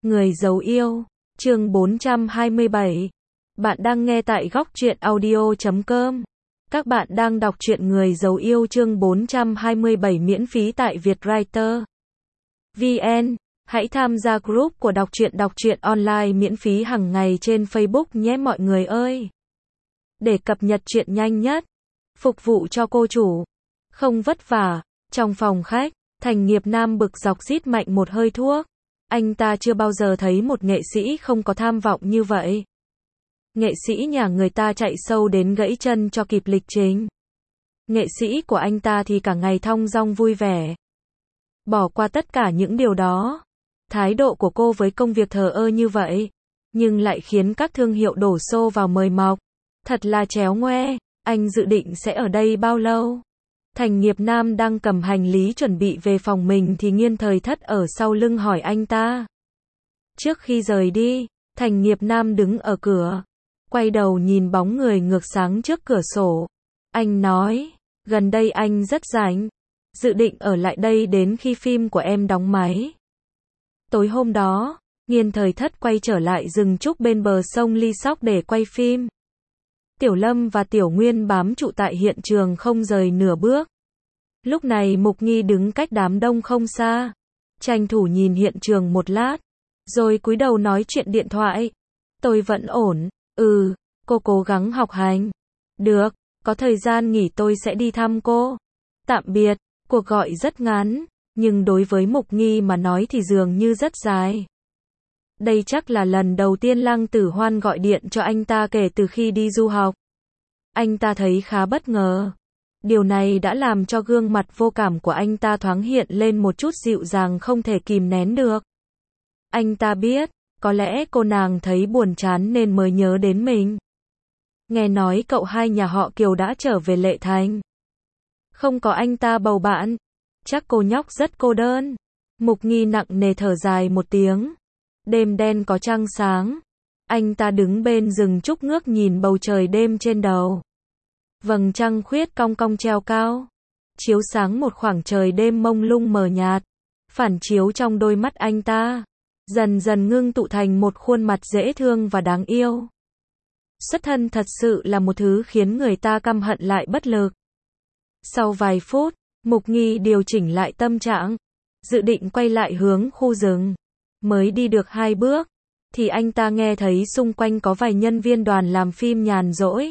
Người giấu yêu, chương 427. Bạn đang nghe tại Góc Truyện Audio.com. Các bạn đang đọc truyện Người giấu yêu chương 427 miễn phí tại Vietwriter VN. Hãy tham gia group của đọc truyện online miễn phí hàng ngày trên Facebook nhé mọi người ơi. Để cập nhật truyện nhanh nhất, phục vụ cho cô chủ, không vất vả. Trong phòng khách, Thành Nghiệp Nam bực dọc rít mạnh một hơi thuốc. Anh ta chưa bao giờ thấy một nghệ sĩ không có tham vọng như vậy. Nghệ sĩ nhà người ta chạy sâu đến gãy chân cho kịp lịch trình. Nghệ sĩ của anh ta thì cả ngày thong dong vui vẻ. Bỏ qua tất cả những điều đó. Thái độ của cô với công việc thờ ơ như vậy, nhưng lại khiến các thương hiệu đổ xô vào mời mọc. Thật là chéo ngoe. Anh dự định sẽ ở đây bao lâu? Thành Nghiệp Nam đang cầm hành lý chuẩn bị về phòng mình thì Nghiên Thời Thất ở sau lưng hỏi anh ta. Trước khi rời đi, Thành Nghiệp Nam đứng ở cửa, quay đầu nhìn bóng người ngược sáng trước cửa sổ. Anh nói, gần đây anh rất rảnh, dự định ở lại đây đến khi phim của em đóng máy. Tối hôm đó, Nghiên Thời Thất quay trở lại rừng trúc bên bờ sông Ly Sóc để quay phim. Tiểu Lâm và Tiểu Nguyên bám trụ tại hiện trường không rời nửa bước. Lúc này Mục Nghi đứng cách đám đông không xa, tranh thủ nhìn hiện trường một lát, rồi cúi đầu nói chuyện điện thoại. Tôi vẫn ổn, cô cố gắng học hành. Được, có thời gian nghỉ tôi sẽ đi thăm cô. Tạm biệt, cuộc gọi rất ngắn, nhưng đối với Mục Nghi mà nói thì dường như rất dài. Đây chắc là lần đầu tiên Lăng Tử Hoan gọi điện cho anh ta kể từ khi đi du học. Anh ta thấy khá bất ngờ. Điều này đã làm cho gương mặt vô cảm của anh ta thoáng hiện lên một chút dịu dàng không thể kìm nén được. Anh ta biết, có lẽ cô nàng thấy buồn chán nên mới nhớ đến mình. Nghe nói cậu hai nhà họ Kiều đã trở về Lệ Thành. Không có anh ta bầu bạn, chắc cô nhóc rất cô đơn. Mục Nghi nặng nề thở dài một tiếng. Đêm đen có trăng sáng. Anh ta đứng bên rừng trúc ngước nhìn bầu trời đêm trên đầu. Vầng trăng khuyết cong cong treo cao, chiếu sáng một khoảng trời đêm mông lung mờ nhạt, phản chiếu trong đôi mắt anh ta, dần dần ngưng tụ thành một khuôn mặt dễ thương và đáng yêu. Xuất thân thật sự là một thứ khiến người ta căm hận lại bất lực. Sau vài phút, Mục Nghi điều chỉnh lại tâm trạng, dự định quay lại hướng khu rừng. Mới đi được 2 bước, thì anh ta nghe thấy xung quanh có vài nhân viên đoàn làm phim nhàn rỗi.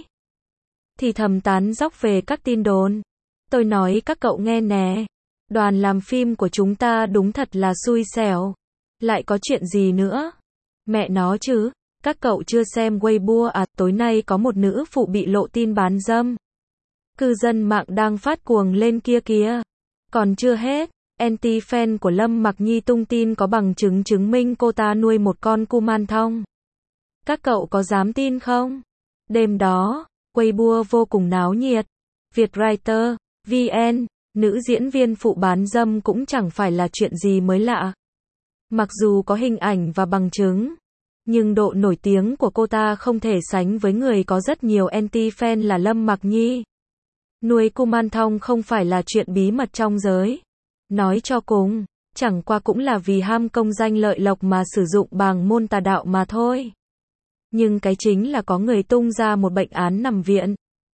Thì thầm tán dóc về các tin đồn. Tôi nói các cậu nghe nè, đoàn làm phim của chúng ta đúng thật là xui xẻo. Lại có chuyện gì nữa? Mẹ nó chứ, các cậu chưa xem Weibo à? Tối nay có một nữ phụ bị lộ tin bán dâm. Cư dân mạng đang phát cuồng lên kia kìa. Còn chưa hết, anti-fan của Lâm Mặc Nhi tung tin có bằng chứng chứng minh cô ta nuôi một con kumanthong. Các cậu có dám tin không? Đêm đó, Weibo vô cùng náo nhiệt. Vietwriter VN, nữ diễn viên phụ bán dâm cũng chẳng phải là chuyện gì mới lạ. Mặc dù có hình ảnh và bằng chứng, nhưng độ nổi tiếng của cô ta không thể sánh với người có rất nhiều anti-fan là Lâm Mặc Nhi. Nuôi kumanthong không phải là chuyện bí mật trong giới. Nói cho cùng, chẳng qua cũng là vì ham công danh lợi lộc mà sử dụng bàng môn tà đạo mà thôi. Nhưng cái chính là có người tung ra một bệnh án nằm viện.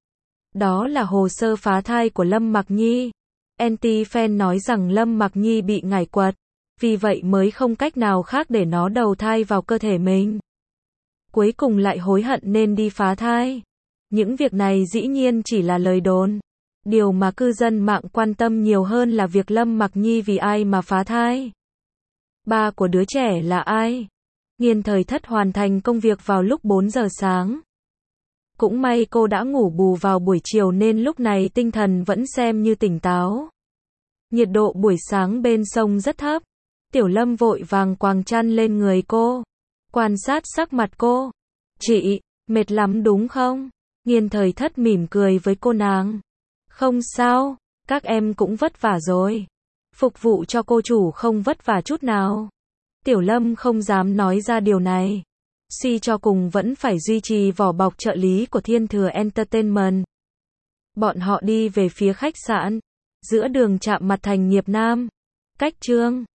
Đó là hồ sơ phá thai của Lâm Mặc Nhi. Anti-fan nói rằng Lâm Mặc Nhi bị ngải quật, vì vậy mới không cách nào khác để nó đầu thai vào cơ thể mình. Cuối cùng lại hối hận nên đi phá thai. Những việc này dĩ nhiên chỉ là lời đồn. Điều mà cư dân mạng quan tâm nhiều hơn là việc Lâm Mặc Nhi vì ai mà phá thai. Ba của đứa trẻ là ai? Nghiên Thời Thất hoàn thành công việc vào lúc 4 giờ sáng. Cũng may cô đã ngủ bù vào buổi chiều nên lúc này tinh thần vẫn xem như tỉnh táo. Nhiệt độ buổi sáng bên sông rất thấp. Tiểu Lâm vội vàng quàng chăn lên người cô, quan sát sắc mặt cô. Chị, mệt lắm đúng không? Nghiên Thời Thất mỉm cười với cô nàng. Không sao, các em cũng vất vả rồi. Phục vụ cho cô chủ không vất vả chút nào. Tiểu Lâm không dám nói ra điều này. Suy cho cùng vẫn phải duy trì vỏ bọc trợ lý của Thiên Thừa Entertainment. Bọn họ đi về phía khách sạn. Giữa đường chạm mặt Thành Nghiệp Nam. Cách Trương